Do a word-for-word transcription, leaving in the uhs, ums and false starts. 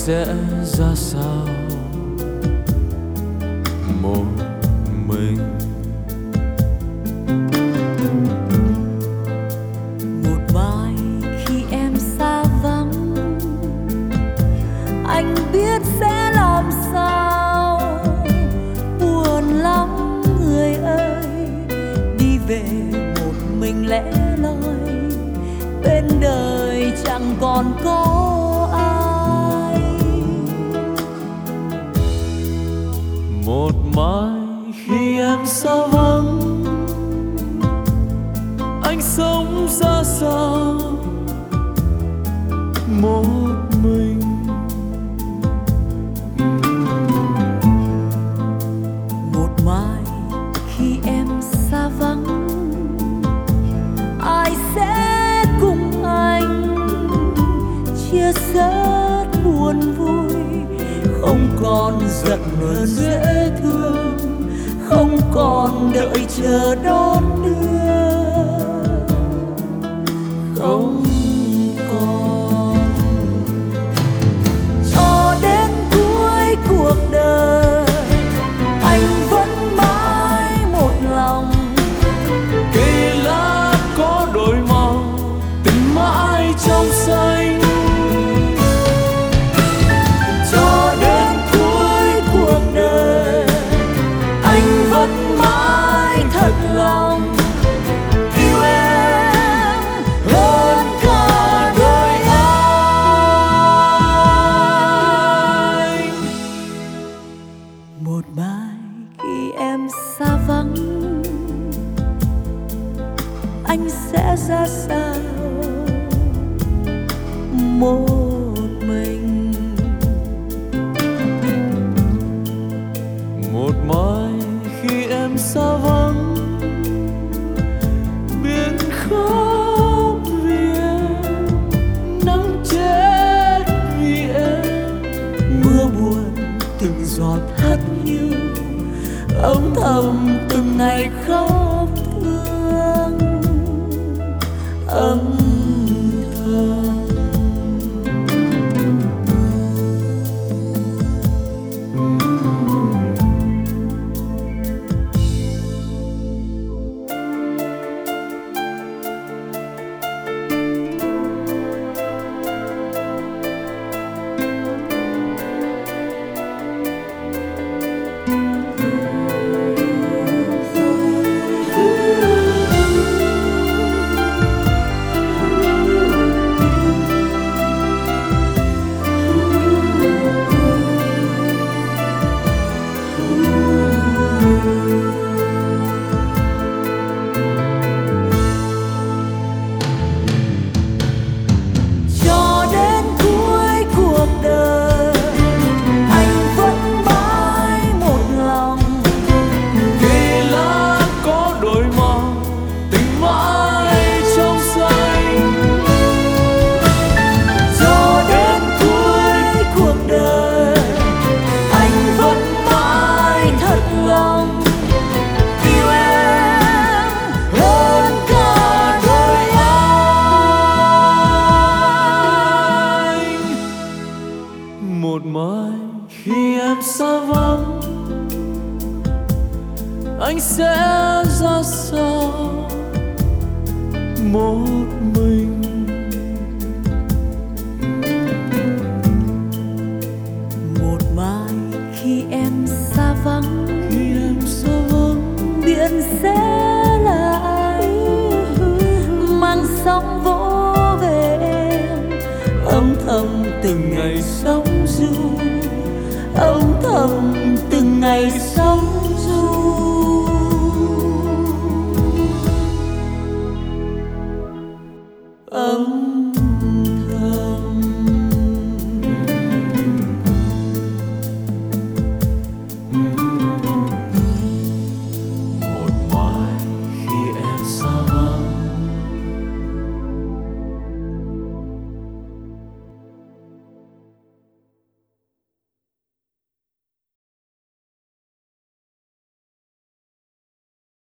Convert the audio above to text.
sẽ ra sao một mình. Một mai khi em xa vắng, anh biết sẽ làm sao. Buồn lắm người ơi, đi về một mình lẻ loi, bên đời chẳng còn có ai. Một mai khi em xa vắng, anh sống ra sao một mình. Một mai khi em xa vắng, ai sẽ cùng anh chia sẻ buồn vui. Không còn giận hờn dễ thương, không còn đợi chờ đón đưa, không còn. Cho đến cuối cuộc đời, anh vẫn mãi một lòng. Cây lá có đổi màu, tình mãi trong xanh. Cho đến cuối cuộc đời, anh vẫn mãi thật lòng yêu em hơn cả đời anh. Một mai khi em xa vắng, anh sẽ ra sao một mình. Một mai khi em xa vắng, biển khóc vì em, nắng chết vì em. Mưa buồn từng giọt hắt hiu, âm thầm từng ngày khóc thương âm thầm. Cho đến cuối cuộc đời, anh vẫn mãi một lòng. Cây lá có đổi màu, tình mãi trong xanh. Cho đến cuối cuộc đời, anh vẫn mãi thật lòng yêu em hơn cả đời anh. Một mai khi em xa vắng, anh sẽ ra sao một mình. Một mai khi em xa vắng, Khi em xa vắng, biển sẽ là anh mang sóng vỗ về em. Âm thầm từng ngày sống du, âm thầm từng ngày sống du.